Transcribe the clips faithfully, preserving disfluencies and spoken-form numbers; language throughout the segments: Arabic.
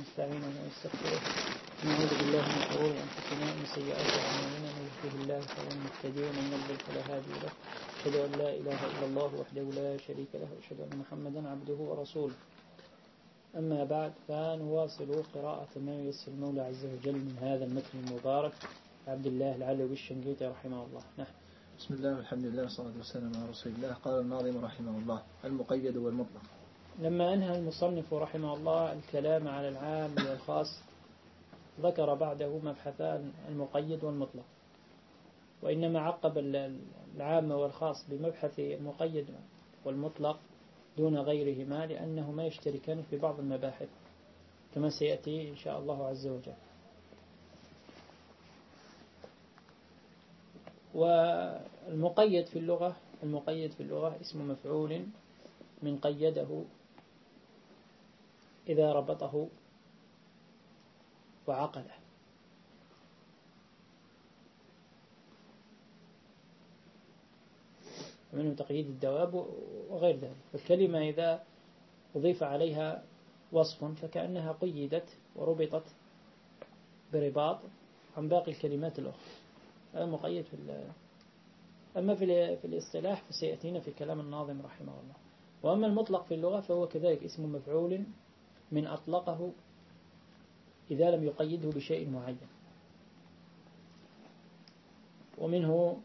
ونستعينه ونستغفره ونعوذ بالله من شرور أنفسنا ومن سيئات أعمالنا من يهده الله فهو المهتدي ومن يضلل فلا هادي له أشهد أن لا إله إلا الله وحده لا شريك له وأشهد أن محمدا عبده ورسوله. أما بعد فنواصل قراءة ما ييسر المولى عز وجل من هذا المتن المبارك عبد الله العلوي الشنقيطي رحمه الله. نحن بسم الله والحمد لله والصلاة والسلام على رسول الله. قال الناظم رحمه الله: المقيد والمطلق. لما أنهى المصنف رحمه الله الكلام على العام والخاص ذكر بعده مبحثان المقيد والمطلق، وإنما عقب العام والخاص بمبحث المقيد والمطلق دون غيرهما لأنهما يشتركان في بعض المباحث كما سيأتي إن شاء الله عز وجل. والمقيد في اللغة المقيد في اللغة اسم مفعول من قيده إذا ربطه وعقله، ومنه تقييد الدواب وغير ذلك. فالكلمة إذا أضيف عليها وصف فكأنها قيدت وربطت برباط عن باقي الكلمات الأخرى. هذا مقيد في الله. أما في الاصطلاح فسيأتينا في كلام الناظم رحمه الله. وأما المطلق في اللغة فهو كذلك اسم مفعول من أطلقه إذا لم يقيده بشيء معين، ومنه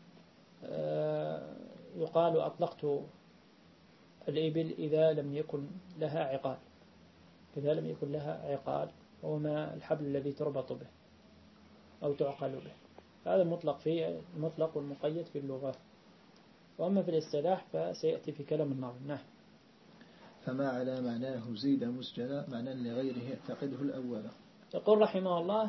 يقال أطلقت الإبل إذا لم يكن لها عقال إذا لم يكن لها عقال وهو ما الحبل الذي تربط به أو تعقل به. هذا المطلق في المطلق والمقيد في اللغة. وأما في الاصطلاح فسيأتي في كلام الناظم. نعم. فما على معناه زيد مسجلا معنى لغيره يعتقده الأول. يقول رحمه الله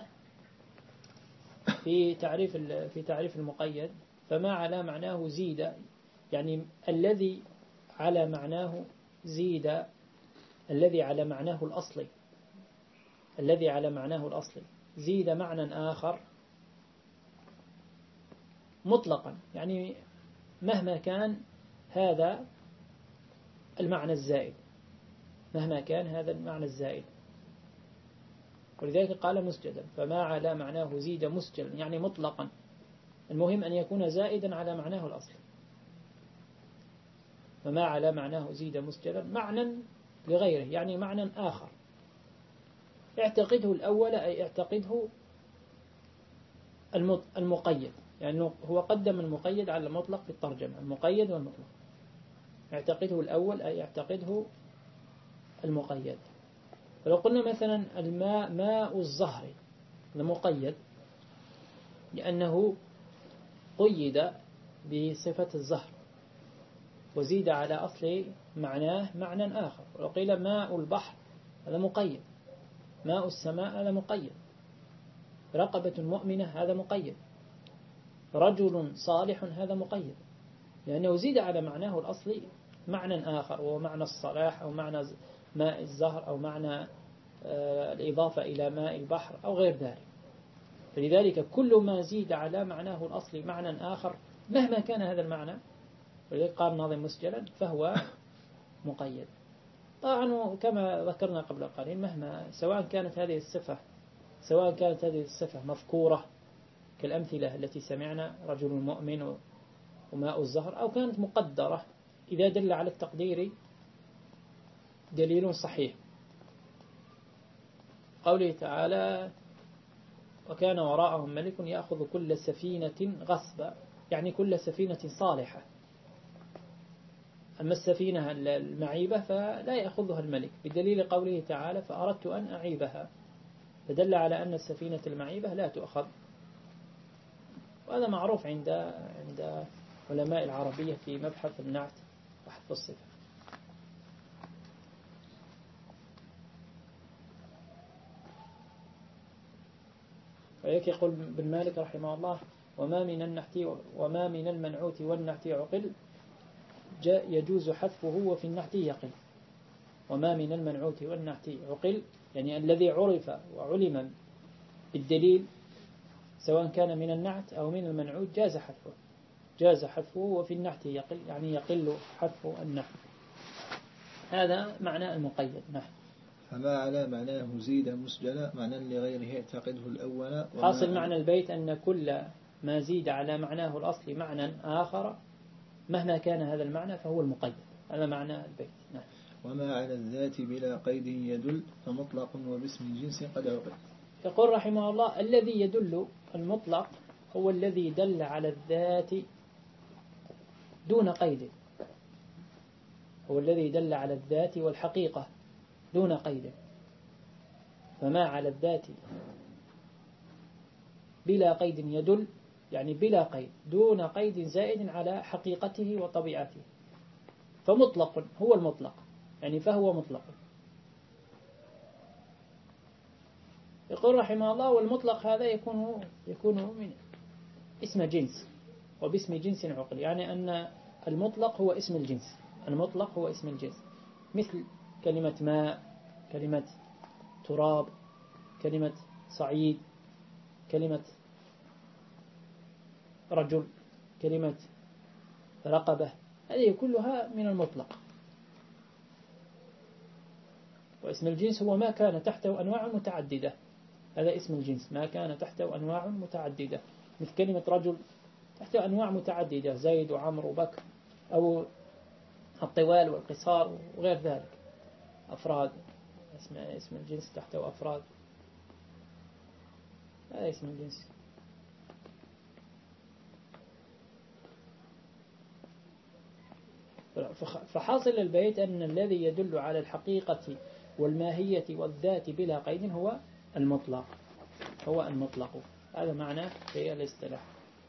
في تعريف في تعريف المقيد: فما على معناه زيد، يعني الذي على معناه زيد، الذي على معناه الأصلي الذي على معناه الأصلي زيد معنى آخر مطلقا، يعني مهما كان هذا المعنى الزائد مهما كان هذا المعنى الزائد ولذلك قال مسجدا. فما على معناه زيد مسجلا يعني مطلقا، المهم أن يكون زائدا على معناه الأصلي. فما على معناه زيد مسجلا معنى لغيره يعني معنى آخر اعتقده الأول، أي اعتقده المقيد، يعني هو قدم المقيد على المطلق في الترجمة، المقيد والمطلق. اعتقده الأول أي اعتقده المقيد. فلو قلنا مثلا الماء ماء الزهر المقيد لأنه قيد بصفة الزهر وزيد على أصل معناه معنى آخر. ولو قيل ماء البحر هذا مقيد، ماء السماء هذا مقيد، رقبة مؤمنة هذا مقيد، رجل صالح هذا مقيد، لأنه زيد على معناه الأصلي معنى آخر وهو معنى الصلاح أو معنى ماء الزهر أو معنى الإضافة إلى ماء البحر أو غير ذلك. فلذلك كل ما زيد على معناه الأصلي معنى آخر مهما كان هذا المعنى، ولذلك قال الناظم مسجلا فهو مقيد. طبعا كما ذكرنا قبل قليل مهما سواء كانت هذه الصفة سواء كانت هذه الصفة مذكورة كالأمثلة التي سمعنا رجل مؤمن وماء الزهر، أو كانت مقدرة إذا دل على التقدير دليل صحيح. قوله تعالى: وكان وراءهم ملك يأخذ كل سفينة غصبا، يعني كل سفينة صالحة. أما السفينة المعيبة فلا يأخذها الملك بدليل قوله تعالى: فأردت أن أعيبها، فدل على أن السفينة المعيبة لا تؤخذ. وهذا معروف عند عند علماء العربية في مبحث النعت وحذف الصفة. ويك يقول ابن مالك رحمه الله: وما من النحت وما من المنعوت والنحت عقل يجوز حذفه وفي النحت يقل. وما من المنعوت والنحت عقل يعني الذي عرف وعلم بالدليل سواء كان من النعت أو من المنعوت جاز حذفه جاز حذفه وفي النحت يقل يعني يقل حذف النحت. هذا معنى المقيد. نحن فما على معناه زيد مسجلا معنى لغيره يعتقده الأول. حاصل معنى البيت أن كل ما زيد على معناه الأصلي معنى آخر مهما كان هذا المعنى فهو المقيد. هذا معنى البيت. نعم. وما على الذات بلا قيد يدل فمطلق وباسم الجنس قد عقد. يقول رحمه الله الذي يدل المطلق هو الذي دل على الذات دون قيد، هو الذي دل على الذات والحقيقة دون قيد. فما على الذات بلا قيد يدل يعني بلا قيد دون قيد زائد على حقيقته وطبيعته، فمطلق هو المطلق يعني فهو مطلق. يقول رحمه الله والمطلق هذا يكون يكون من اسم جنس وباسم جنس عقل، يعني أن المطلق هو اسم الجنس، المطلق هو اسم الجنس، مثل كلمة ماء، كلمة تراب، كلمة صعيد، كلمة رجل، كلمة رقبة، هذه كلها من المطلق. واسم الجنس هو ما كان تحته أنواع متعددة، هذا اسم الجنس ما كان تحته أنواع متعددة، مثل كلمة رجل تحته أنواع متعددة زيد وعمر وبكر، أو الطوال والقصار وغير ذلك أفراد، اسم اسم الجنس تحته أفراد، هذا اسم الجنس. فحاصل البيت أن الذي يدل على الحقيقة والماهية والذات بلا قيد هو المطلق، هو المطلق، هذا معناه في الاصطلاح.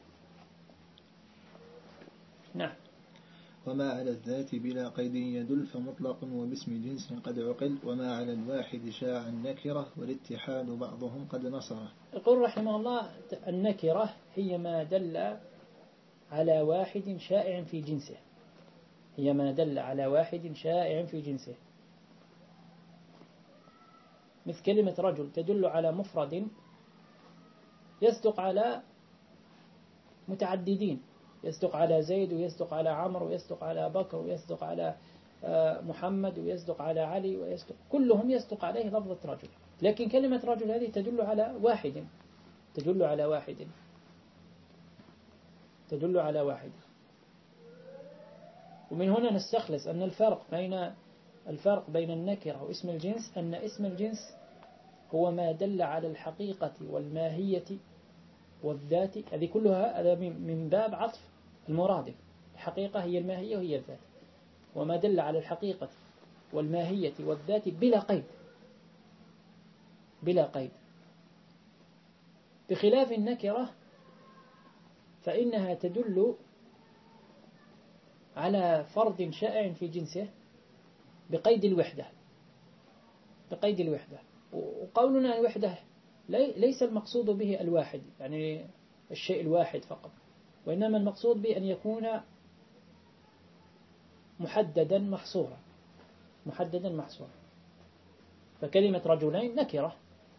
نعم. وما على الذات بلا قيد يدل فمطلق وباسم جنس قد عقل. وما على الواحد شاع النكرة والاتحاد بعضهم قد نصره. يقول رحمه الله النكرة هي ما دل على واحد شائع في جنسه، هي ما دل على واحد شائع في جنسه، مثل كلمة رجل تدل على مفرد يصدق على متعددين، يصدق على زيد ويصدق على عمرو ويصدق على بكر ويصدق على محمد ويصدق على علي ويصدق، كلهم يصدق عليه لفظة رجل. لكن كلمة رجل هذه تدل على واحد، تدل على واحد، تدل على واحد. ومن هنا نستخلص أن الفرق بين الفرق بين النكرة واسم الجنس أن اسم الجنس هو ما دل على الحقيقة والماهية والذات، هذه كلها هذا من باب عطف المرادف، الحقيقة هي الماهية وهي الذات، وما دل على الحقيقة والماهية والذات بلا قيد، بلا قيد، بخلاف النكرة فإنها تدل على فرد شائع في جنسه بقيد الوحدة، بقيد الوحدة. وقولنا الوحدة ليس المقصود به الواحد يعني الشيء الواحد فقط، وإنما المقصود به أن يكون محددا محصورا، محددا محصورا. فكلمة رجلين نكرة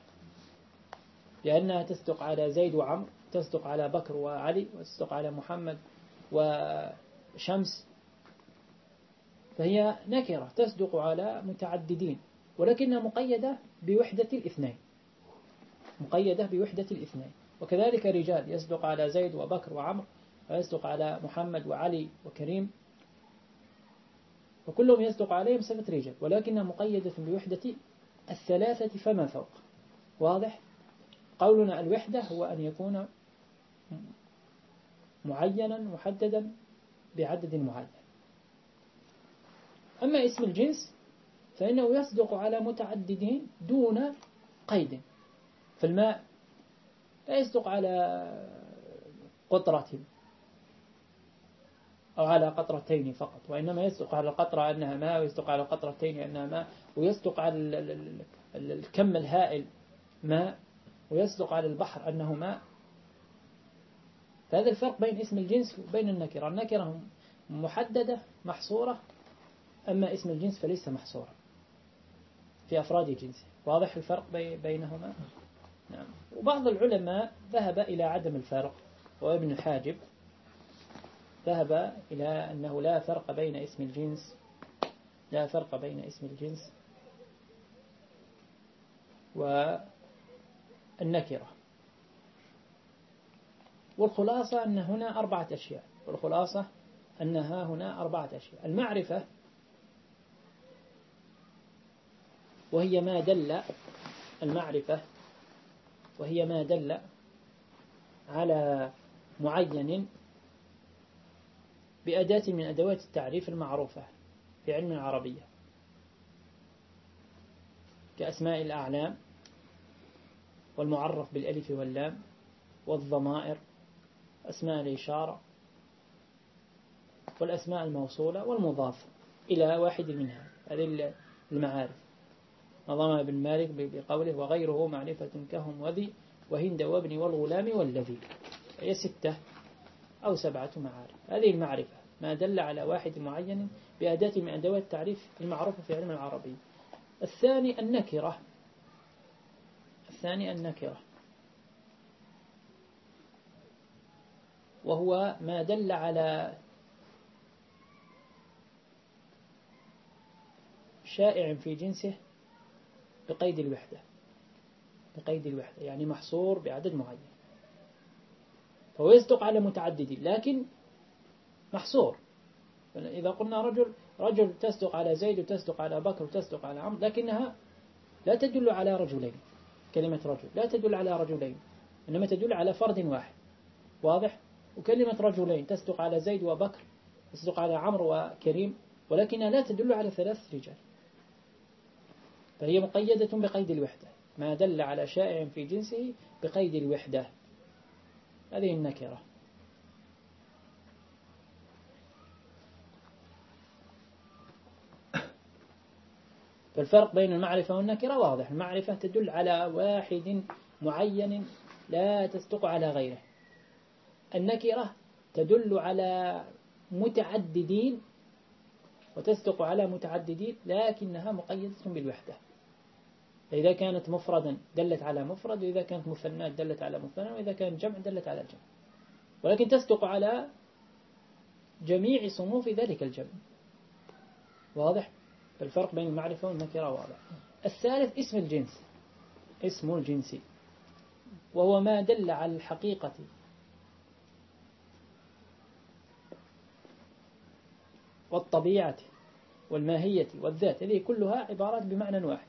لأنها تصدق على زيد وعمر، تصدق على بكر وعلي، وتصدق على محمد وشمس، فهي نكرة تصدق على متعددين، ولكنها مقيدة بوحدة الاثنين، مقيدة بوحدة الاثنين. وكذلك رجال يصدق على زيد وبكر وعمر، ويصدق على محمد وعلي وكريم، وكلهم يصدق عليهم صفة رجال، ولكنها مقيدة بوحدة الثلاثة فما فوق. واضح؟ قولنا الوحدة هو أن يكون معينا محددا بعدد معين. أما اسم الجنس فإنه يصدق على متعددين دون قيد، فالماء لا يصدق على قطرة أو على قطرتين فقط، وإنما يصدق على القطرة أنها ماء، ويصدق على القطرتين أنها ماء، ويصدق على الكم الهائل ماء، ويصدق على البحر أنه ماء. فهذا الفرق بين اسم الجنس وبين النكرة. النكرة محددة محصورة، أما اسم الجنس فليس محصورا في أفراد جنسه. واضح الفرق بينهما؟ نعم. وبعض العلماء ذهب إلى عدم الفرق، وابن حاجب ذهب إلى أنه لا فرق بين اسم الجنس لا فرق بين اسم الجنس والنكرة. والخلاصة أن هنا أربعة أشياء والخلاصة أنها هنا أربعة أشياء. المعرفة وهي ما دل المعرفة وهي ما دل على معين بأداة من أدوات التعريف المعروفة في علم العربية كأسماء الأعلام والمعرف بالألف واللام والضمائر أسماء الإشارة والأسماء الموصولة والمضاف إلى واحد منها. هذه المعارف نظم ابن مالك بقوله وغيره معرفة كهم وذي وهند وابن والغلام والذي. هي ستة أو سبعة معارف. هذه المعرفة ما دل على واحد معين بأداة من أدوات التعريف المعروفة في علم العربي. الثاني النكرة الثاني النكرة وهو ما دل على شائع في جنسه بقيد الوحدة بقيد الوحدة يعني محصور بعدد معين، فهو يصدق على متعدد لكن محصور. إذا قلنا رجل رجل تصدق على زيد وتصدق على بكر وتصدق على عمرو، لكنها لا تدل على رجلين. كلمة رجل لا تدل على رجلين إنما تدل على فرد واحد. واضح؟ وكلمة رجلين تصدق على زيد وبكر تصدق على عمرو وكريم، ولكنها لا تدل على ثلاث رجال، فهي مقيدة بقيد الوحدة ما دل على شائع في جنسه بقيد الوحدة. هذه النكرة. فالفرق بين المعرفة والنكرة واضح. المعرفة تدل على واحد معين لا تصدق على غيره. النكرة تدل على متعددين وتصدق على متعددين لكنها مقيدة بالوحدة. فإذا كانت مفردا دلت على مفرد، وإذا كانت مثنى دلت على مثنى، وإذا كانت جمع دلت على جمع، ولكن تصدق على جميع صنوف ذلك الجمع. واضح؟ الفرق بين المعرفة والنكرة واضح. الثالث اسم الجنس اسم الجنس وهو ما دل على الحقيقة والطبيعة والماهية والذات. هذه كلها عبارات بمعنى واحد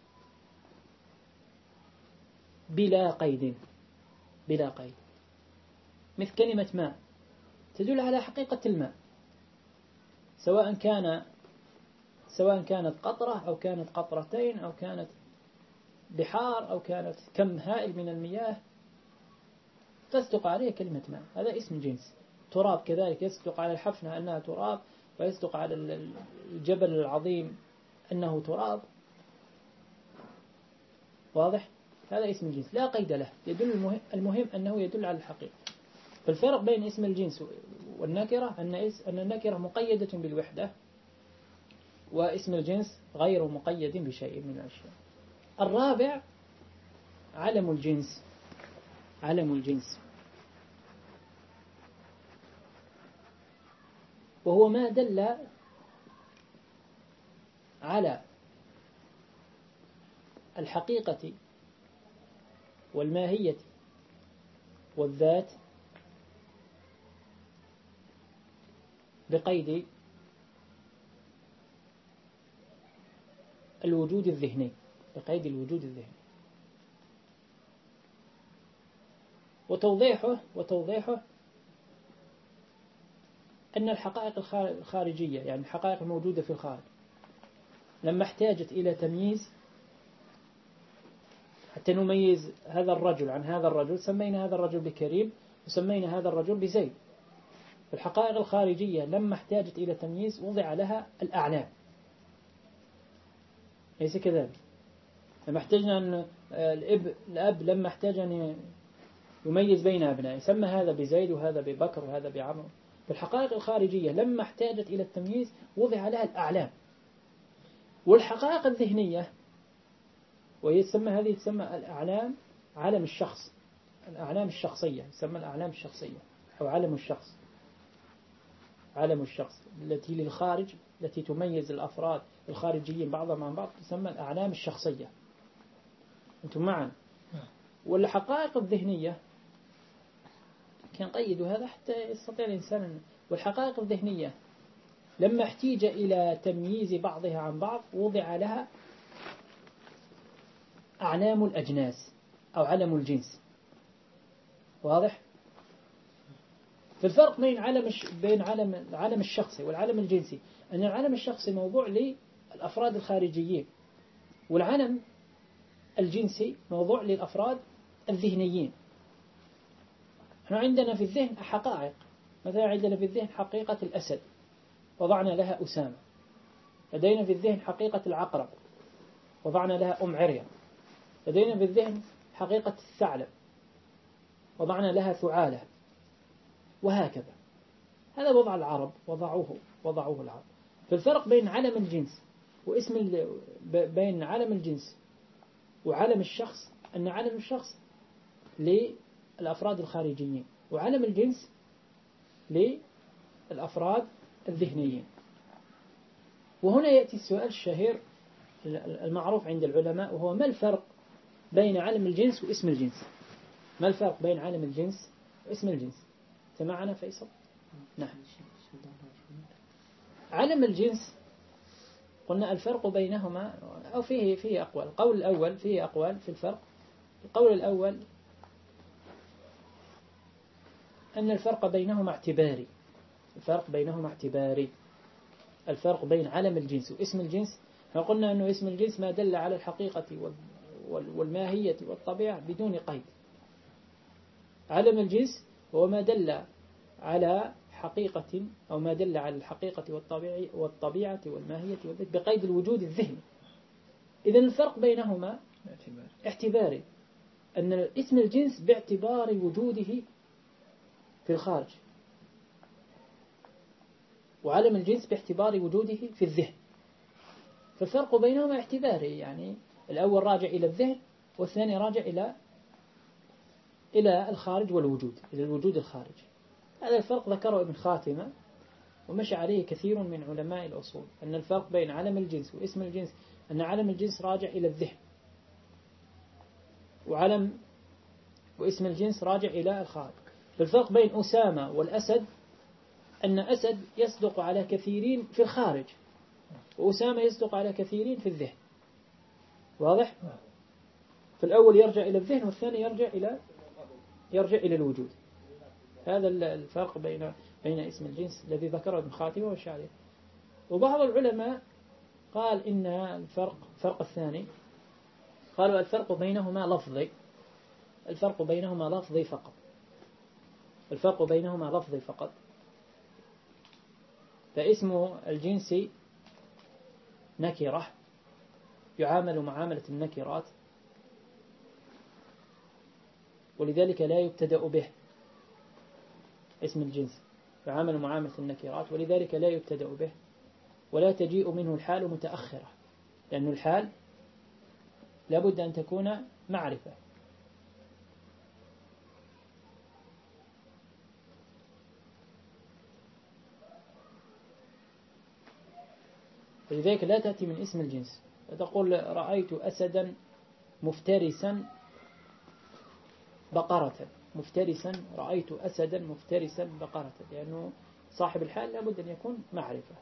بلا قيد بلا قيد. مثل كلمة ماء تدل على حقيقة الماء، سواء كان سواء كانت قطرة أو كانت قطرتين أو كانت بحار أو كانت كم هائل من المياه تصدق عليه كلمة ماء. هذا اسم جنس. تراب كذلك يصدق على الحفنة أنها تراب، ويصدق على الجبل العظيم أنه تراب. واضح؟ هذا اسم الجنس لا قيد له، يدل المهم, المهم أنه يدل على الحقيقة. فالفرق بين اسم الجنس والنكرة أن أن النكرة مقيدة بالوحدة، واسم الجنس غير مقيد بشيء من الأشياء. الرابع علم الجنس علم الجنس وهو ما دل على الحقيقة والماهية والذات بقيد الوجود الذهني بقيد الوجود الذهني. وتوضيحه وتوضيحه أن الحقائق الخارجية يعني الحقائق الموجودة في الخارج لما احتاجت إلى تمييز حتى نميز هذا الرجل عن هذا الرجل، سمينا هذا الرجل بكريم وسمينا هذا الرجل بزيد. الحقائق الخارجية لما احتاجت إلى تمييز وضع لها الأعلام، ليس كذلك؟ لما احتاجنا أن الأب, الأب لما احتاج أن يميز بين أبنائه سمى هذا بزيد وهذا ببكر وهذا بعمر. فالحقائق الخارجية لما احتاجت إلى التمييز وضع لها الأعلام. والحقائق الذهنية ويسمى هذه تسمى الأعلام علم الشخص، الأعلام الشخصية تسمى الأعلام الشخصية أو علم الشخص علم الشخص التي للخارج التي تميز الأفراد الخارجيين بعضهم عن بعض تسمى الأعلام الشخصية. أنتم معا. والحقائق الذهنية كان قيدوا هذا حتى يستطيع الإنسان. والحقائق الذهنية لما احتيج إلى تمييز بعضها عن بعض وضع لها أعلام الأجناس أو علم الجنس. واضح؟ في الفرق بين علم بين علم العلم الشخصي والعلم الجنسي أن العلم الشخصي موضوع للأفراد الخارجيين، والعلم الجنسي موضوع للأفراد الذهنيين. احنا عندنا في الذهن حقائق، مثلا عندنا في الذهن حقيقة الأسد وضعنا لها أسامة، لدينا في الذهن حقيقة العقرب وضعنا لها أم عريم، لدينا في الذهن حقيقة الثعلب وضعنا لها ثعالة، وهكذا. هذا وضع العرب، وضعوه وضعوه العرب. في الفرق بين علم الجنس واسم بين علم الجنس وعلم الشخص أن علم الشخص للأفراد الخارجيين وعلم الجنس للأفراد الذهنيين. وهنا يأتي السؤال الشهير المعروف عند العلماء، وهو ما الفرق بين علم الجنس واسم الجنس؟ ما الفرق بين علم الجنس واسم الجنس؟ سمعنا فيصل؟ نعم. علم الجنس قلنا الفرق بينهما أو فيه فيه أقوال. القول الأول فيه أقوال في الفرق. القول الأول أن الفرق بينهما اعتباري. الفرق بينهما اعتباري. الفرق بين علم الجنس واسم الجنس، فقلنا أنه اسم الجنس ما دل على الحقيقة والماهية والطبيعة بدون قيد. علم الجنس هو ما دل على حقيقة أو ما دل على الحقيقة والطبيعة والطبيعة والماهية بقيد الوجود الذهني. إذن الفرق بينهما اعتباري، أن اسم الجنس باعتبار وجوده في الخارج، وعلم الجنس باعتبار وجوده في الذهن. فالفرق بينهما اعتباري، يعني الأول راجع إلى الذهن والثاني راجع إلى إلى الخارج والوجود، إلى الوجود الخارجي. هذا الفرق ذكره ابن خاتمة ومشى عليه كثير من علماء الأصول، أن الفرق بين علم الجنس واسم الجنس أن علم الجنس راجع إلى الذهن، وعلم واسم الجنس راجع إلى الخارج. الفرق بين أسامة والأسد أن أسد يصدق على كثيرين في الخارج، وأسامة يصدق على كثيرين في الذهن. واضح؟ فالأول يرجع إلى الذهن والثاني يرجع إلى يرجع إلى الوجود. هذا الفرق بين بين اسم الجنس الذي ذكره ابن خاتمة والشاعري. وبعض العلماء قال إن الفرق الفرق الثاني، قالوا الفرق بينهما لفظي. الفرق بينهما لفظي فقط. الفرق بينهما لفظي فقط. فاسم الجنس نكرة يعامل معاملة النكرات، ولذلك لا يبتدأ به. اسم الجنس يعامل معاملة النكرات ولذلك لا يبتدأ به، ولا تجيء منه الحال متأخرة، لأن الحال لابد أن تكون معرفة. فلذلك لا تأتي من اسم الجنس فتقول رأيت أسدا مفترسا بقرة. مفترسا، رأيت أسدا مفترسا بقرة، لأنه صاحب الحال لابد أن يكون معرفة.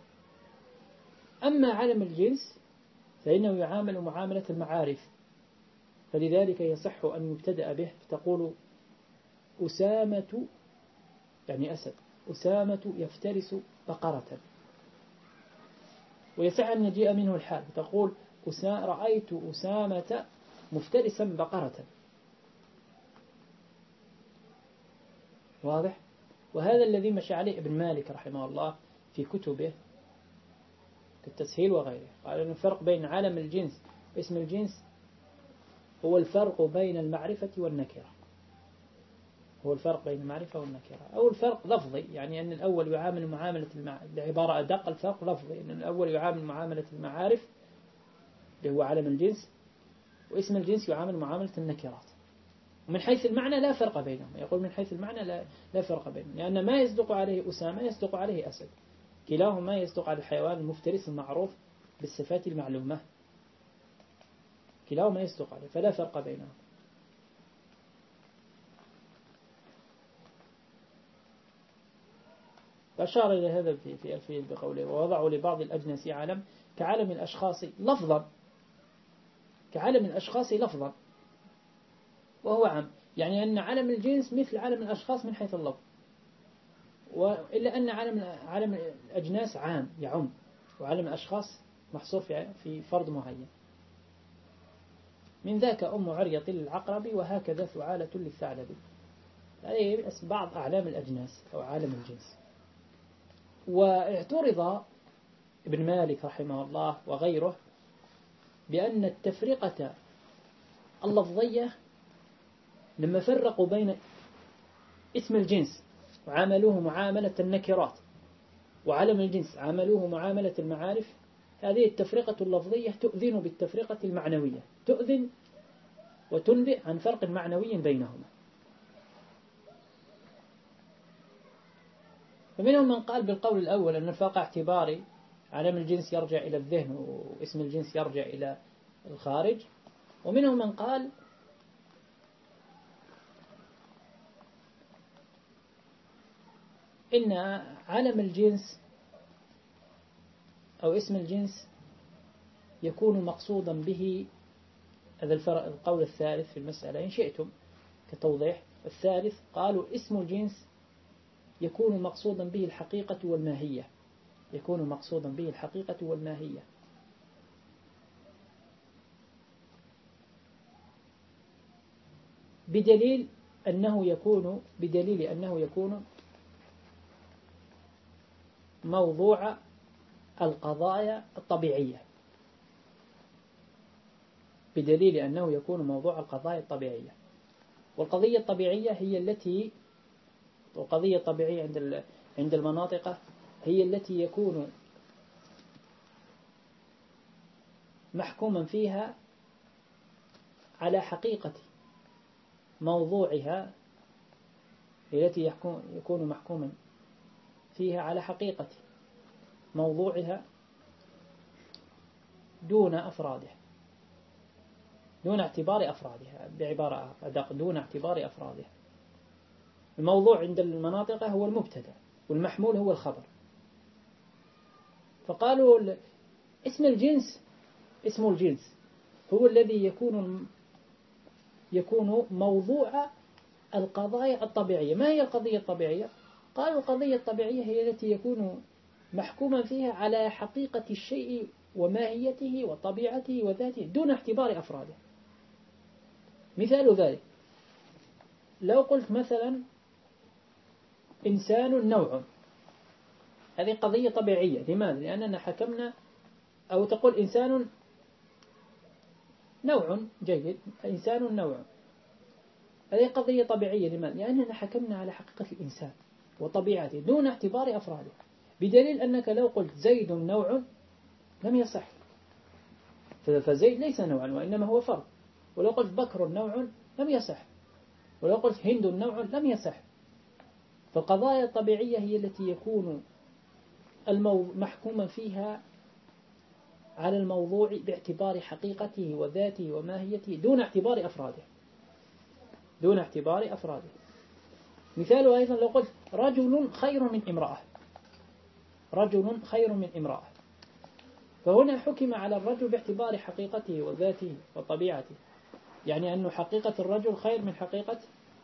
أما علم الجنس فإنه يعامل معاملة المعارف، فلذلك يصح أن يبتدأ به، فتقول أسامة يعني أسد، أسامة يفترس بقرة، ويصح أن يجيء منه الحال، فتقول رأيت أسامة مفترسا بقرة. واضح؟ وهذا الذي مشى عليه ابن مالك رحمه الله في كتبه كالتسهيل وغيره. قال أن الفرق بين علم الجنس واسم الجنس هو الفرق بين المعرفة والنكرة. هو الفرق بين المعرفة والنكرة، أو الفرق لفظي، يعني أن الأول يعامل معاملة المع... بعبارة أدق الفرق لفظي، أن الأول يعامل معاملة المعارف اللي هو علم الجنس، واسم الجنس يعامل معاملة النكرات. ومن حيث المعنى لا فرق بينهم، يقول من حيث المعنى لا, لا فرق بينهم، لأن ما يصدق عليه أسامة يصدق عليه أسد، كلاهما يصدق على الحيوان المفترس المعروف بالصفات المعلومة. كلاهما يصدق عليه، فلا فرق بينهما. فأشار إلى هذا في في ألفية بقوله: ووضعوا لبعض الأجناس علم كعالم الأشخاص لفظا، كعالم الأشخاص لفظا، وهو عام، يعني أن عالم الجنس مثل عالم الأشخاص من حيث اللفظ، وإلا أن عالم عالم الأجناس عام يعم، وعالم الأشخاص محصور في فرد معين. من ذاك أم عرية للعقرب، وهكذا ثعالة للثعلب. هذه بعض أعلام الأجناس أو عالم الجنس. واعترض ابن مالك رحمه الله وغيره بأن التفرقة اللفظية لما فرقوا بين اسم الجنس وعاملوه معاملة النكرات وعلم الجنس عاملوه معاملة المعارف، هذه التفرقة اللفظية تؤذن بالتفرقة المعنوية، تؤذن وتنبئ عن فرق معنوي بينهما. فمنهم من قال بالقول الأول أن الفرق اعتباري، علم الجنس يرجع إلى الذهن واسم الجنس يرجع إلى الخارج، ومنهم من قال إن علم الجنس أو اسم الجنس يكون مقصودا به، هذا الفرق القول الثالث في المسألة إن شئتم كتوضيح. الثالث قالوا اسم الجنس يكون مقصودا به الحقيقة والماهية، يكون مقصودا به الحقيقة والماهية، بدليل أنه يكون بدليل أنه يكون موضوع القضايا الطبيعية، بدليل أنه يكون موضوع القضايا الطبيعية. والقضية الطبيعية هي التي والقضية الطبيعية عند عند المناطق هي التي يكون محكوما فيها على حقيقة موضوعها، التي يكون محكوما فيها على حقيقة موضوعها دون أفرادها، دون اعتبار أفرادها، بعبارة أدق دون اعتبار أفرادها. الموضوع عند المناطق هو المبتدأ والمحمول هو الخبر. فقالوا اسم الجنس اسم الجنس هو الذي يكون يكون موضوع القضايا الطبيعية. ما هي القضية الطبيعية؟ قالوا القضية الطبيعية هي التي يكون محكوما فيها على حقيقة الشيء وماهيته وطبيعته وذاته دون اعتبار أفراده. مثال ذلك لو قلت مثلا إنسان نوع، هذه قضية طبيعية. لماذا؟ لأننا حكمنا، أو تقول إنسان نوع جيد، إنسان نوع، هذه قضية طبيعية. لماذا؟ لأننا حكمنا على حقيقة الإنسان وطبيعته دون اعتبار أفراده، بدليل أنك لو قلت زيد نوع لم يصح، فزيد ليس نوعا وإنما هو فرد. ولو قلت بكر نوع لم يصح، ولو قلت هند نوع لم يصح. فالقضايا الطبيعية هي التي يكون محكوما فيها على الموضوع باعتبار حقيقته وذاته وماهيته دون اعتبار أفراده دون اعتبار أفراده. مثاله أيضا لو قلت رجل خير من امرأة، رجل خير من امرأة، فهنا حكم على الرجل باعتبار حقيقته وذاته وطبيعته، يعني أن حقيقة الرجل خير من حقيقة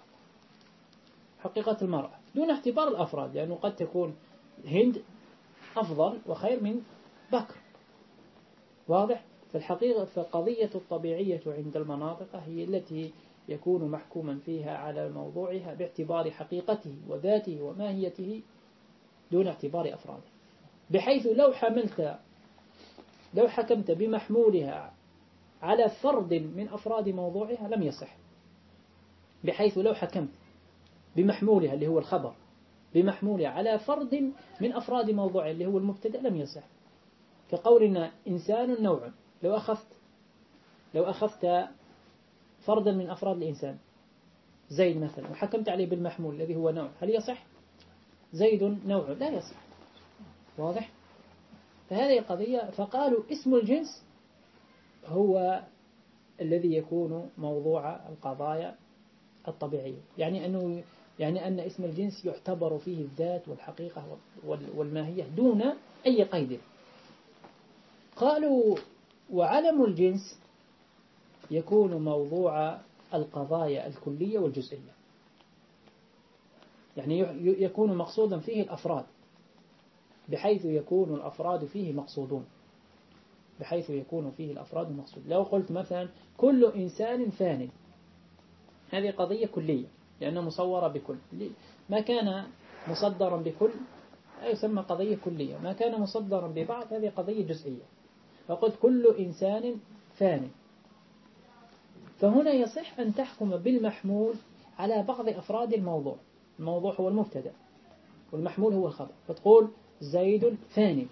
حقيقة المرأة دون اعتبار الأفراد، لأنه قد تكون هند أفضل وخير من بكر. واضح؟ فالحقيقة فالقضية الطبيعية عند المناطق هي التي يكون محكوما فيها على موضوعها باعتبار حقيقته وذاته وماهيته دون اعتبار أفراده، بحيث لو حملت لو حكمت بمحمولها على فرد من أفراد موضوعها لم يصح. بحيث لو حكمت بمحمولها اللي هو الخبر بمحمولها على فرد من أفراد موضوعها اللي هو المبتدأ لم يصح. كقولنا إنسان نوع، لو أخذت لو أخذت فردا من أفراد الإنسان زيد مثلا وحكمت عليه بالمحمول الذي هو نوع، هل يصح؟ زيد نوع لا يصح. واضح؟ فهذه القضية. فقالوا اسم الجنس هو الذي يكون موضوع القضايا الطبيعية، يعني أنه يعني أن اسم الجنس يعتبر فيه الذات والحقيقة والماهية دون أي قيد. قالوا وعلم الجنس يكون موضوع القضايا الكلية والجزئية، يعني يكون مقصودا فيه الأفراد، بحيث يكون الأفراد فيه مقصودون، بحيث يكون فيه الأفراد مقصود. لو قلت مثلا كل إنسان فان، هذه قضية كلية لأنها مصورة بكل، ما كان مصدرا بكل يسمى قضية كلية، ما كان مصدرا ببعض هذه قضية جزئية. فقلت كل إنسان فان، فهنا يصح أن تحكم بالمحمول على بعض أفراد الموضوع. الموضوع هو المبتدأ والمحمول هو الخبر، فتقول زيد فان.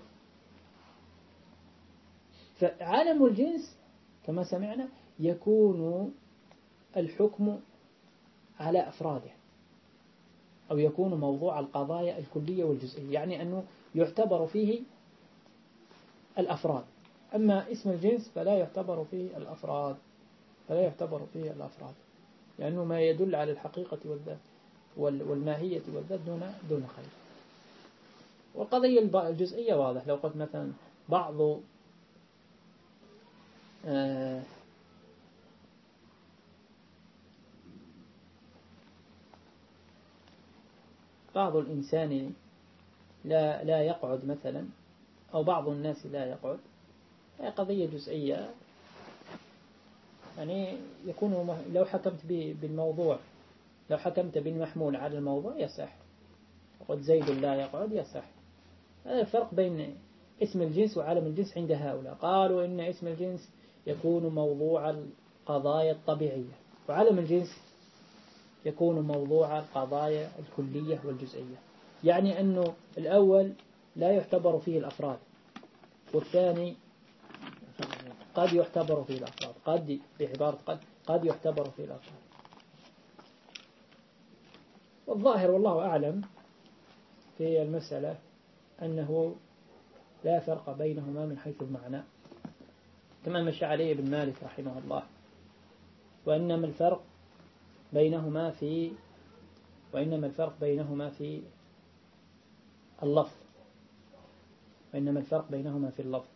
فعالم الجنس كما سمعنا يكون الحكم على أفراده، أو يكون موضوع القضايا الكلية والجزئية، يعني أنه يعتبر فيه الأفراد. أما اسم الجنس فلا يعتبر فيه الأفراد، فلا يعتبر فيه الأفراد لأنه ما يدل على الحقيقة والذات والماهية والذات دون دون خير. والقضية الجزئية واضح، لو قلت مثلا بعض آه بعض الإنسان لا لا يقعد مثلا، أو بعض الناس لا يقعد، هي قضية جزئية، يعني يكون لو حكمت بالموضوع، لو حكمت بالمحمول على الموضوع يصح، وقد زيد لا يقعد يصح. هذا الفرق بين اسم الجنس وعالم الجنس عند هؤلاء. قالوا إن اسم الجنس يكون موضوع القضايا الطبيعية، وعالم الجنس يكون موضوع القضايا الكلية والجزئية، يعني أنه الأول لا يعتبر فيه الأفراد، والثاني قد يعتبر فيه الأفراد، قد بعبارة قد قد يعتبر فيه الأفراد. والظاهر والله أعلم في المسألة أنه لا فرق بينهما من حيث المعنى، كما مشى عليه ابن مالك رحمه الله، وإنما الفرق بينهما في وإنما الفرق بينهما في اللفظ وإنما الفرق بينهما في اللفظ.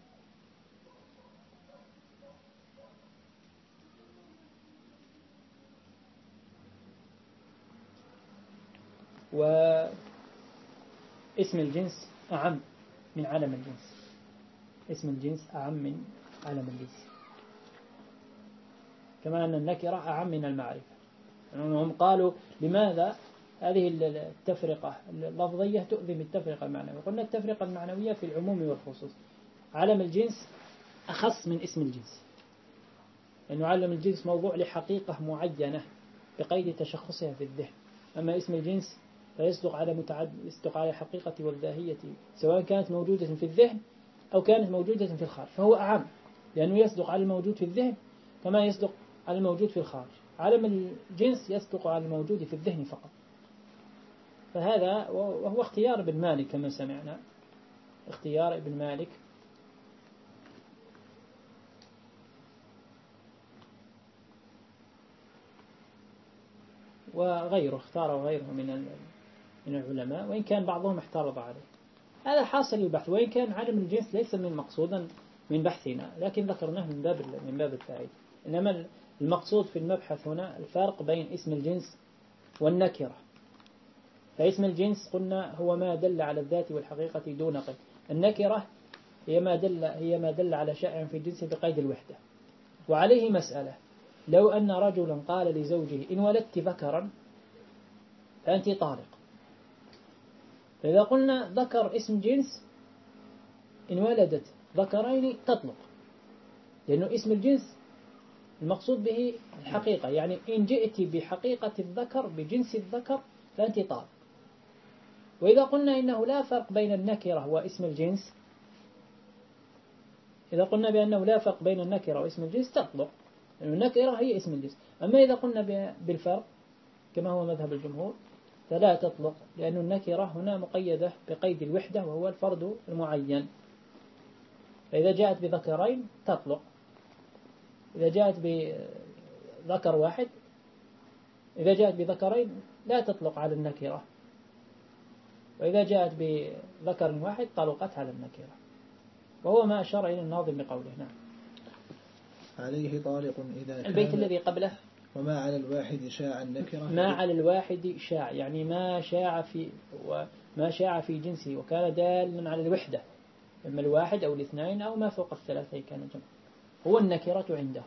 واسم الجنس أعم من علم الجنس، اسم الجنس أعم من علم الجنس، كما أن النكرة أعم من المعرفة. هم قالوا لماذا هذه التفرقة اللفظية تؤذي بالتفرقة المعنوية؟ قلنا التفرقة المعنوية في العموم والخصوص. علم الجنس أخص من اسم الجنس، لأنه علم الجنس موضوع لحقيقة معينة بقيد تشخصها في الذهن، أما اسم الجنس فيصدق على متعد يصدق على الحقيقة والذاهية، سواء كانت موجودة في الذهن أو كانت موجودة في الخارج، فهو أعم لأنه يصدق على الموجود في الذهن كما يصدق على الموجود في الخارج. علم الجنس يصدق على الموجود في الذهن فقط. فهذا وهو اختيار ابن مالك كما سمعنا، اختيار ابن مالك. وغيره اختاره غيره من من العلماء، وإن كان بعضهم احترض عليه. هذا حاصل البحث، وإن كان علم الجنس ليس من مقصودا من بحثنا، لكن ذكرناه من باب من باب الفائدة. إنما المقصود في المبحث هنا الفرق بين اسم الجنس والنكرة. فاسم الجنس قلنا هو ما دل على الذات والحقيقة دون قيد. النكرة هي ما دل هي ما دل على شائع في الجنس بقيد الوحدة. وعليه مسألة: لو أن رجلا قال لزوجه إن ولدت ذكرا فأنت طالق، فإذا قلنا ذكر اسم جنس إن ولدت ذكرين تطلق، لأنه اسم الجنس المقصود به الحقيقة، يعني إن جئت بحقيقة الذكر بجنس الذكر فأنت طالق. وإذا قلنا إنه لا فرق بين النكرة واسم الجنس، إذا قلنا بأنه لا فرق بين النكرة واسم الجنس تطلق، لأن النكرة هي اسم الجنس. أما إذا قلنا بالفرق كما هو مذهب الجمهور فلا تطلق، لأن النكرة هنا مقيدة بقيد الوحدة وهو الفرد المعين، فإذا جاءت بذكرين تطلق. إذا جاءت بذكر واحد، إذا جاءت بذكرين لا تطلق على النكرة، وإذا جاءت بذكر واحد طلقت على النكرة، وهو ما أشار إلى الناظم بقوله. نعم. عليه طالق إذا كان. البيت الذي قبله وما على الواحد شاع النكرة. ما على الواحد شاع يعني ما شاع في وما شاع في جنسه وكان دالا على الوحدة، إما الواحد أو الاثنين أو ما فوق الثلاثة كان جمع، هو النكرة عنده.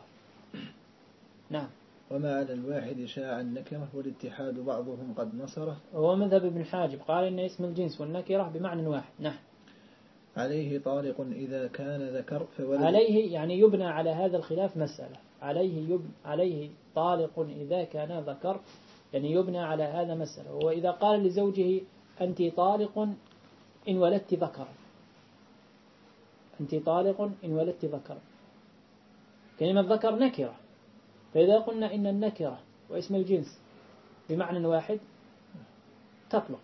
نعم. وما على الواحد شاع النكرة والاتحاد بعضهم قد نصره. هو مذهب ابن حاجب، قال إن اسم الجنس والنكرة بمعنى واحد. نعم. عليه طالق إذا كان ذكر فولد. عليه يعني يبنى على هذا الخلاف مسألة، عليه يب... عليه طالق إذا كان ذكر، يعني يبنى على هذا مسألة. وإذا قال لزوجه أنت طالق إن ولدت ذكرا، أنت طالق إن ولدت ذكرا، كلمة ذكر نكرة، فإذا قلنا إن النكرة واسم الجنس بمعنى واحد تطلق.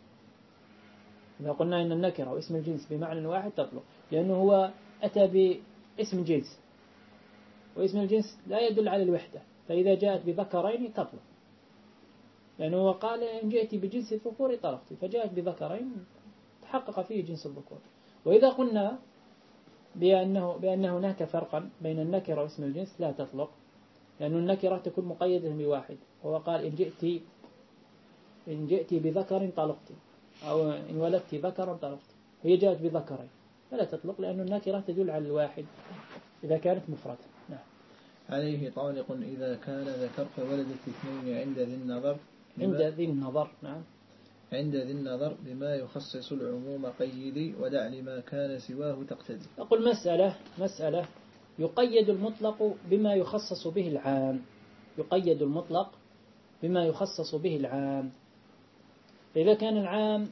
إذا قلنا إن النكرة واسم الجنس بمعنى واحد تطلق، لأنه هو أتى باسم جنس، واسم الجنس لا يدل على الوحدة، فإذا جاءت بذكرين تطلق، لأنه هو قال إن جئت بجنس الذكور طلقت، فجاءت بذكرين تحقق فيه جنس الذكور. وإذا قلنا بأنه, بأن هناك فرقا بين النكرة واسم الجنس لا تطلق، لأن النكرة تكون مقيدة بواحد، هو قال إن جئت إن جئت بذكر طلقت، أو إن ولدت ذكرا طلقت، هي جاءت بذكرين فلا تطلق، لأن النكرة تدل على الواحد إذا كانت مفردة. نعم. عليه طالق إذا كان ذكر فولدت اثنين عند ذي النظر. عند ذي النظر. نعم. عند ذي النظر بما يخصص العموم قيدي ودع لما كان سواه تقتدي. أقول مسألة مسألة يقيد المطلق بما يخصص به العام، يقيد المطلق بما يخصص به العام. إذا كان العام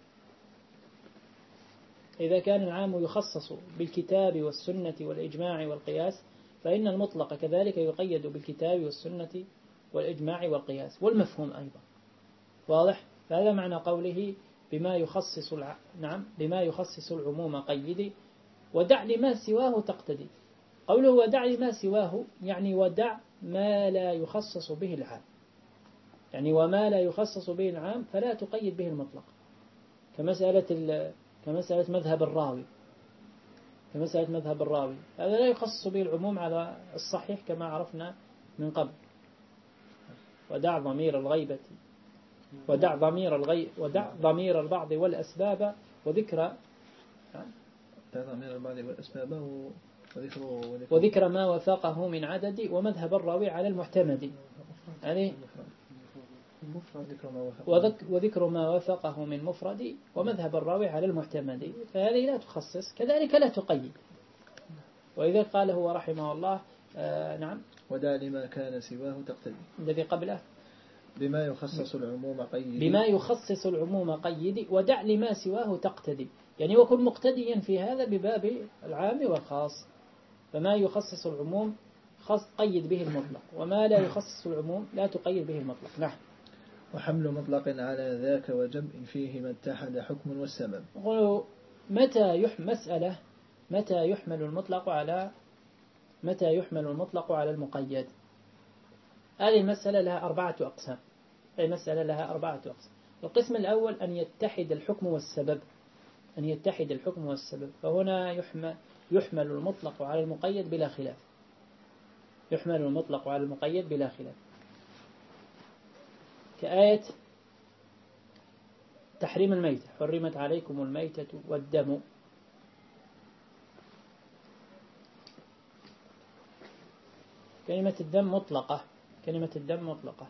إذا كان العام يخصص بالكتاب والسنة والإجماع والقياس، فإن المطلق كذلك يقيد بالكتاب والسنة والإجماع والقياس والمفهوم أيضا. واضح؟ فهذا معنى قوله بما يخصص الع... نعم بما يخصص العموم قيدي ودع لما سواه تقتدي. قوله ودع لما سواه يعني ودع ما لا يخصص به العام، يعني وما لا يخصص به العام فلا تقيد به المطلق، كمسألة ال... كمسألة مذهب الراوي كمسألة مذهب الراوي هذا لا يخصص به العموم على الصحيح كما عرفنا من قبل. ودع ضمير الغيبة ودع ضمير الغي ودع ضمير البعض والأسباب وذكر ضمير البعض والأسباب وذكر وذكر ما وثقه من عدد ومذهب الراوي على المعتمد، يعني وذكر ما وثقه من مفرد ومذهب الراوي على المعتمد، فهذه لا تخصص، كذلك لا تقيد. وإذا قال هو رحمه الله آه نعم ودع لما كان سواه تقتدي الذي قبله بما يخصص العموم قيد بما يخصص العموم قيد ودع لما سواه تقتدي، يعني وكن مقتديا في هذا بباب العام والخاص، فما يخصص العموم خاص قيد به المطلق، وما لا يخصص العموم لا تقيد به المطلق. نعم. وحمل مطلق على ذاك وجب إن فيه ما اتحد حكم والسبب. قالوا متى يحمل مسألة متى يحمل المطلق على متى يحمل المطلق على المقيد. هذه المسألة لها أربعة أقسام هذه المسألة لها أربعة أقسام. القسم الأول أن يتحد الحكم والسبب أن يتحد الحكم والسبب فهنا يحمل يحمل المطلق على المقيد بلا خلاف يحمل المطلق على المقيد بلا خلاف كآية تحريم الميتة حرمت عليكم الميتة والدم. كلمة الدم مطلقة كلمة الدم مطلقة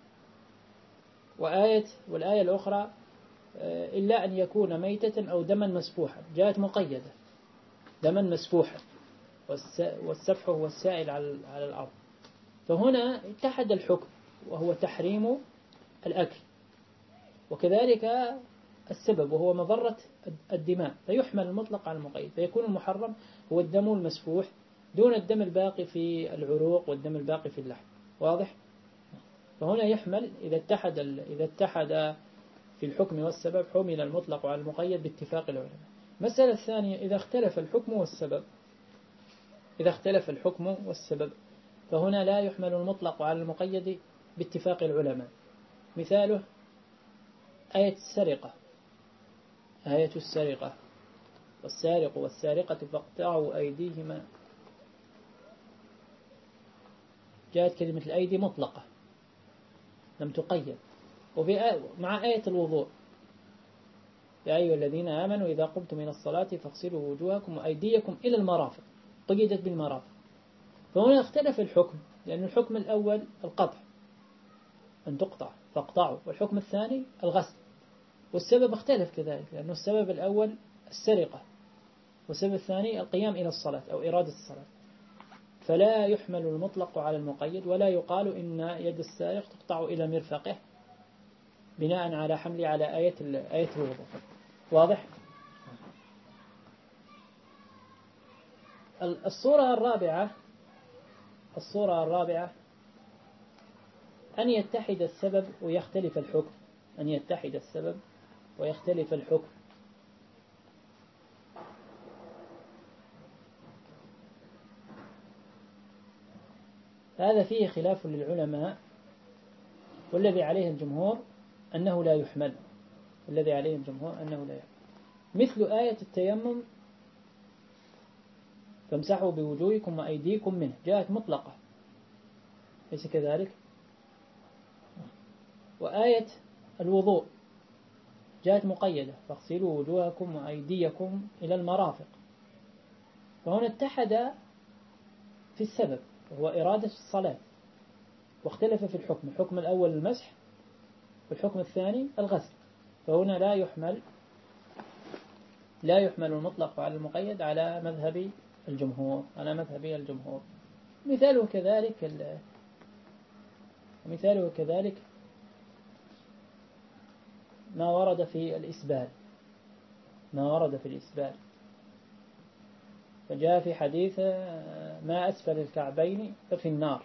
وآية والآية الأخرى إلا أن يكون ميتة أو دما مسفوحا جاءت مقيدة دما مسفوحا والسفح هو السائل على الأرض. فهنا اتحد الحكم وهو تحريم الأكل وكذلك السبب وهو مضرة الدماء، فيحمل المطلق على المقيد، فيكون المحرم هو الدم المسفوح دون الدم الباقي في العروق والدم الباقي في اللحم. واضح؟ فهنا يحمل إذا اتحد إذا اتحد في الحكم والسبب حمل المطلق على المقيد باتفاق العلماء. المسألة الثانية إذا اختلف الحكم والسبب إذا اختلف الحكم والسبب فهنا لا يحمل المطلق على المقيد باتفاق العلماء. مثاله آية السرقة، آية السرقة والسارق والسارقة فاقطعوا أيديهما، جاءت كلمة الأيدي مطلقة لم تقيد. وفي مع آية الوضوء يا أيها الذين آمنوا إذا قمتم من الصلاة فاغسلوا وجوهكم وأيديكم إلى المرافق، قيدت بالمرافق. فهنا اختلف الحكم، لأن الحكم الأول القطع أن تقطع فاقطعوا، والحكم الثاني الغسل، والسبب اختلف كذلك، لأن السبب الأول السرقة والسبب الثاني القيام إلى الصلاة أو إرادة الصلاة. فلا يحمل المطلق على المقيد، ولا يقال إن يد السارق تقطع إلى مرفقه بناء على حمل على آية آية الوضوء. واضح؟ الصورة الرابعة الصورة الرابعة أن يتحد السبب ويختلف الحكم، أن يتحد السبب ويختلف الحكم. هذا فيه خلاف للعلماء، والذي عليه الجمهور أنه لا يحمل، الذي عليه الجمهور أنه لا يحمل. مثل آية التيمم فامسحوا بوجوهكم وأيديكم منه، جاءت مطلقة ليس كذلك؟ وآية الوضوء جاءت مقيدة فاغسلوا وجوهكم وأيديكم إلى المرافق. فهنا اتحد في السبب وهو إرادة الصلاة، واختلف في الحكم، الحكم الأول المسح والحكم الثاني الغسل. فهنا لا يحمل لا يحمل المطلق على المقيد على مذهب الجمهور على مذهب الجمهور. مثاله كذلك مثاله كذلك ما ورد في الإسبال ما ورد في الإسبال فجاء في حديث ما أسفل الكعبين ففي النار،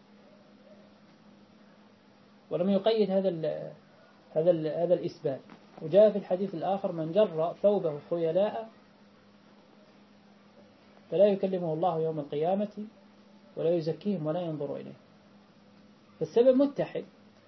ولم يقيد هذا ال هذا ال هذا الإسبال. وجاء في الحديث الآخر من جر ثوبه خيلاء فلا يكلمه الله يوم القيامة ولا يزكيهم ولا ينظر إليه. فالسبب متحد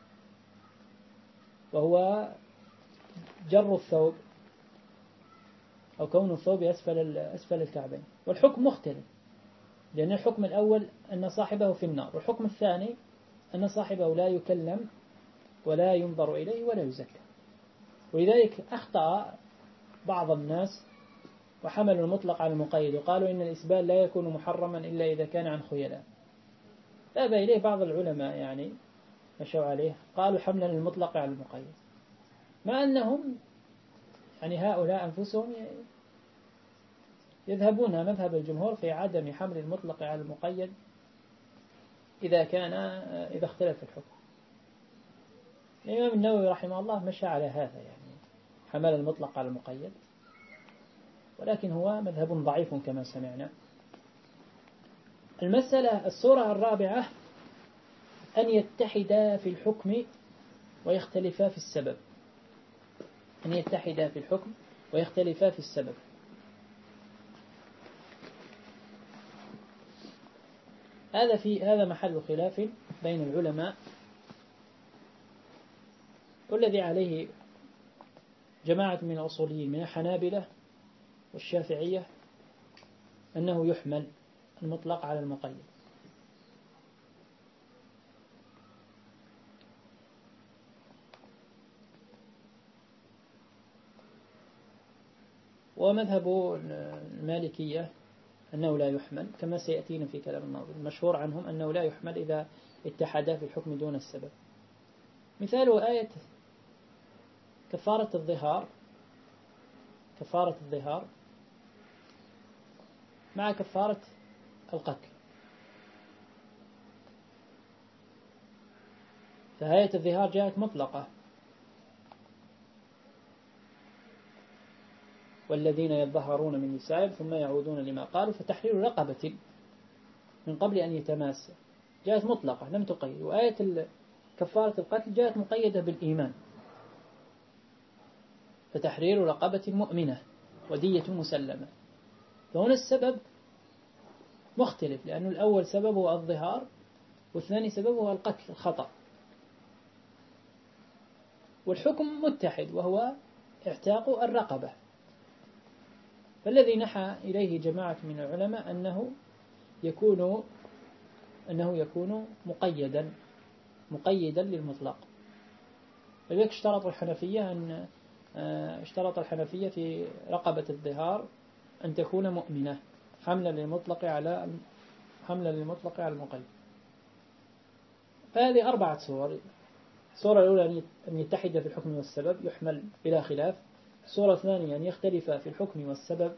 وهو جر الثوب أو كون الثوب أسفل أسفل الكعبين، والحكم مختلف، لأن الحكم الأول أن صاحبه في النار، والحكم الثاني أن صاحبه لا يكلم ولا ينظر إليه ولا يزكى. ولذلك أخطأ بعض الناس وحملوا المطلق على المقيد وقالوا إن الإسبال لا يكون محرما إلا إذا كان عن خيلاء. ذهب إليه بعض العلماء يعني مشوا عليه قالوا حملا المطلق على المقيد، مع أنهم يعني هؤلاء أنفسهم يذهبون مذهب الجمهور في عدم حمل المطلق على المقيد إذا كان إذا اختلف الحكم. الإمام النووي رحمه الله مشى على هذا، يعني حمل المطلق على المقيد، ولكن هو مذهب ضعيف كما سمعنا. المسألة الصورة الرابعة أن يتحدا في الحكم ويختلفا في السبب أن يتحدا في الحكم ويختلفا في السبب. هذا في هذا محل خلاف بين العلماء، والذي عليه جماعة من الأصوليين من الحنابلة والشافعية أنه يحمل المطلق على المقيد. ومذهب المالكية أنه لا يحمل كما سيأتينا في كلام الناظم، المشهور عنهم أنه لا يحمل إذا اتحدا في الحكم دون السبب. مثاله آية كفارة الظهار كفارة الظهار مع كفارة القتل. فآية الظهار جاءت مطلقة، والذين يظهرون من نسائهم ثم يعودون لما قالوا فتحرير رقبة من قبل أن يتماسى، جاءت مطلقة لم تقيد. وآية كفارة القتل جاءت مقيدة بالإيمان، فتحرير رقبة مؤمنة ودية مسلمة. فهنا السبب مختلف، لأن الأول سببه الظهار والثاني سببه القتل الخطأ، والحكم متحد وهو اعتاق الرقبة. فالذي نحى إليه جماعة من العلماء أنه يكون أنه يكون مقيدا مقيدا للمطلق. لذلك اشترط الحنفية أن اشترط الحنفية في رقبة الظهار أن تكون مؤمنة حملا للمطلق على حملا للمطلق على المقيد. فهذه أربعة صور. الصورة الأولى أن يتحد في الحكم والسبب يحمل بلا خلاف. الصورة الثانية أن يختلف في الحكم والسبب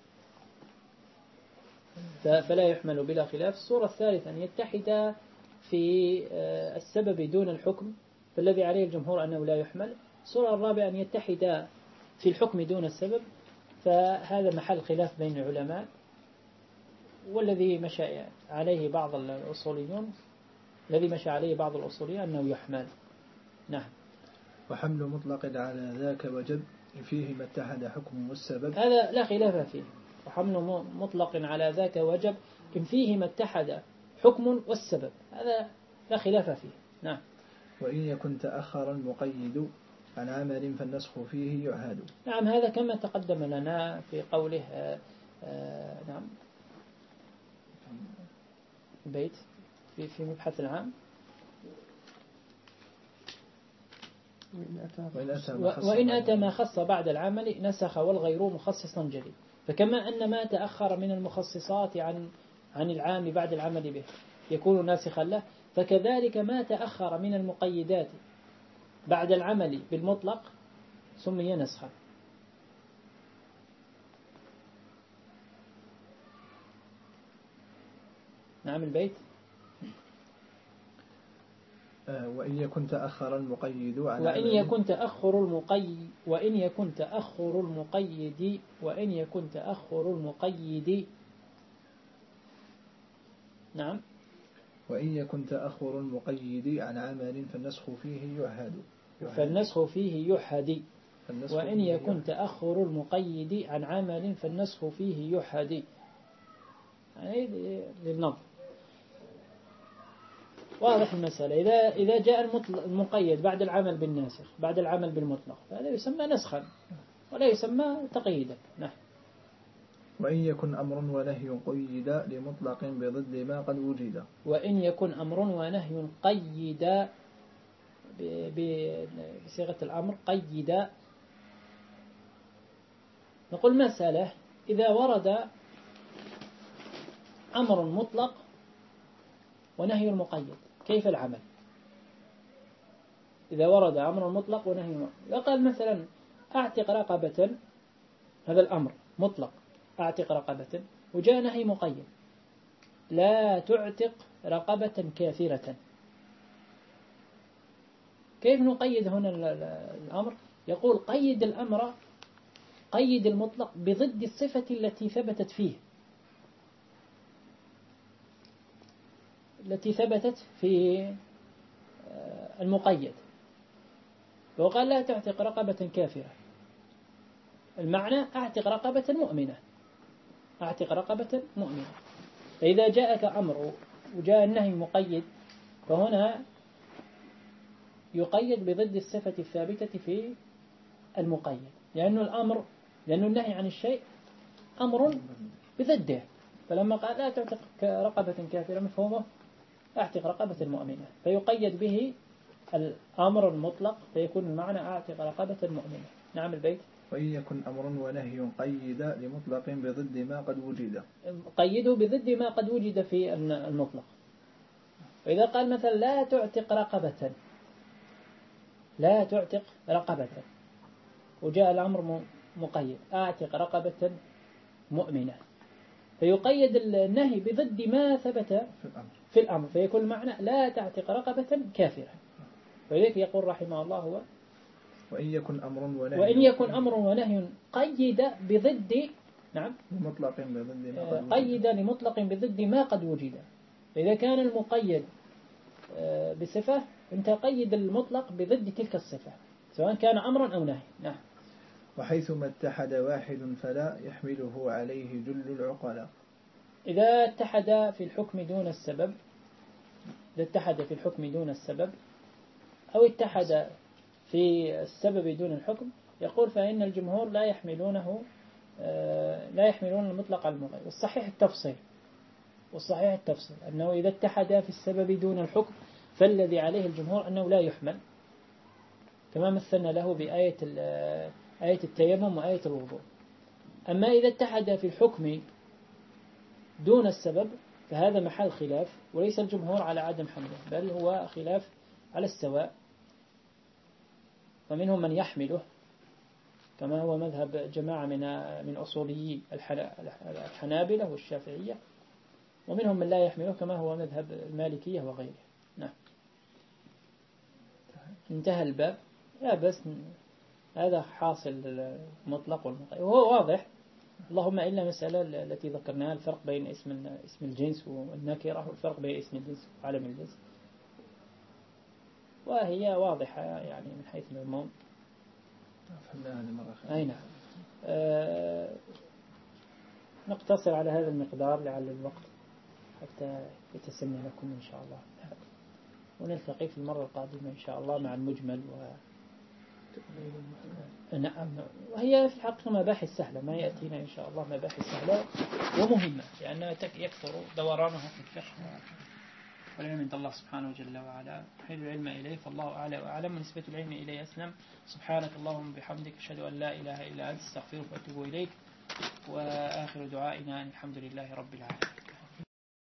فلا يحمل بلا خلاف. الصورة الثالثة أن يتحد في السبب دون الحكم فالذي عليه الجمهور أنه لا يحمل. الصورة الرابعة أن يتحد في الحكم دون السبب فهذا محل خلاف بين العلماء، والذي مشى عليه بعض الأصوليون الذي مشى عليه بعض الأصوليين أنه يحمل. نعم. وحمل مطلق على ذاك وجب فيه ما اتحد حكم والسبب، هذا لا خلاف فيه. وحمل مطلق على ذاك وجب إن فيه ما اتحد حكم والسبب، هذا لا خلاف فيه. نعم. وإن يكن تأخر المقيد عن عمل فالنسخ فيه يعهد. نعم، هذا كما تقدم لنا في قوله آآ آآ نعم بيت في في مبحث العام. وإن أتى ما خص بعد العمل نسخ والغير مخصصا جلي. فكما أن ما تأخر من المخصصات عن عن العام بعد العمل به يكون ناسخا له، فكذلك ما تأخر من المقيدات بعد العمل بالمطلق سمي نسخا. نعم البيت. وإن يكن تأخر المقيد عن وإن يكن تأخر المقيد وإن يكن تأخر المقيد وإن يكن تأخر المقيد نعم وإن يكن تأخر المقيد عن عمل فالنسخ فيه يعهد. فالنسخ فيه يحد. وإن يكن تأخر المقيد عن عمل فالنسخ فيه يحد. يعني للنظر واضح المسألة. إذا إذا جاء المقيد بعد العمل بالناسخ بعد العمل بالمطلق هذا يسمى نسخا ولا يسمى تقييدا. نعم. وإن يكن أمر ونهي قيد لمطلق بضد ما قد وجد. وإن يكن أمر ونهي قيد بصيغة الأمر قيد. نقول مسألة إذا ورد أمر مطلق ونهي مقيد كيف العمل؟ إذا ورد أمر مطلق ونهي مقيد، لقال مثلا أعتق رقبة، هذا الأمر مطلق أعتق رقبة، وجاء نهي مقيد لا تعتق رقبة كافرة. كيف نقيد هنا الأمر؟ يقول قيد الأمر قيد المطلق بضد الصفة التي ثبتت فيه التي ثبتت في المقيد. وقال لا تعتق رقبة كافرة، المعنى أعتق رقبة مؤمنة أعتق رقبة مؤمنة. فإذا جاءك أمر وجاء النهي مقيد فهنا يقيد بضد الصفة الثابتة في المقيد، لأنه الأمر لأنه النهي عن الشيء أمر بضده. فلما قال لا تعتق رقبة كافرة مفهومه أعتق رقبة مؤمنة، فيقيد به الأمر المطلق فيكون المعنى أعتق رقبة مؤمنة. نعم البيت. وإن يكن أمر ونهي قيد لمطلق بضد ما قد وجد. قيده بضد ما قد وجد في المطلق. وإذا قال مثلا لا تعتق رقبة لا تعتق رقبة وجاء الأمر مقيد أعتق رقبة مؤمنة، فيقيد النهي بضد ما ثبت في الأمر في الأمر فيكون المعنى لا تعتق رقبة كافرة. ولذلك يقول رحمه الله هو وإن يكن أمر ونهي وإن يكن أمر ونهي قيد بضد نعم مطلق بضد ما قد وجد. قيد لمطلق بضد ما قد وجد. إذا كان المقيد بصفة أنت قيد المطلق بضد تلك الصفة سواء كان أمرا أو نهي. نعم. وحيثما اتحد واحد فلا يحمله عليه جل العقلاء. إذا اتحد في الحكم دون السبب إذا اتحد في الحكم دون السبب أو اتحد في السبب دون الحكم، يقول فإن الجمهور لا يحملونه لا يحملون المطلق على المقيد. والصحيح التفصيل والصحيح التفصيل أنه إذا اتحد في السبب دون الحكم فالذي عليه الجمهور أنه لا يحمل، كما مثلنا له بآية آية التيمم وآية الوضوء. أما إذا اتحد في الحكم دون السبب فهذا محل خلاف، وليس الجمهور على عدم حمله، بل هو خلاف على السواء. فمنهم من يحمله كما هو مذهب جماعة من من أصوليي الحنابلة والشافعية، ومنهم من لا يحمله كما هو مذهب المالكية وغيره. نعم. انتهى الباب. لا بس هذا حاصل المطلق والمقيد وهو واضح، اللهم إلا مسألة التي ذكرناها، الفرق بين اسم اسم الجنس والنكرة، والفرق بين اسم الجنس وعلم الجنس، وهي واضحة يعني من حيث العموم. أي نعم. أه نقتصر على هذا المقدار لعل الوقت حتى يتسنى لكم إن شاء الله، ونلتقي في المرة القادمة إن شاء الله مع المجمل و نعم. وهي في الحقيقة مباحث سهلة، ما يأتينا إن شاء الله مباحث سهلة ومهمة، لأنها يكثر دورانها في الفقه والعلم عند الله سبحانه وجل وعلا. حيث العلم إليه فالله أعلى وأعلم، ونسبة العلم إليه أسلم. سبحانك اللهم بحمدك أشهد أن لا إله إلا أنت، استغفرك وأتوب إليك. وآخر دعائنا الحمد لله رب العالمين.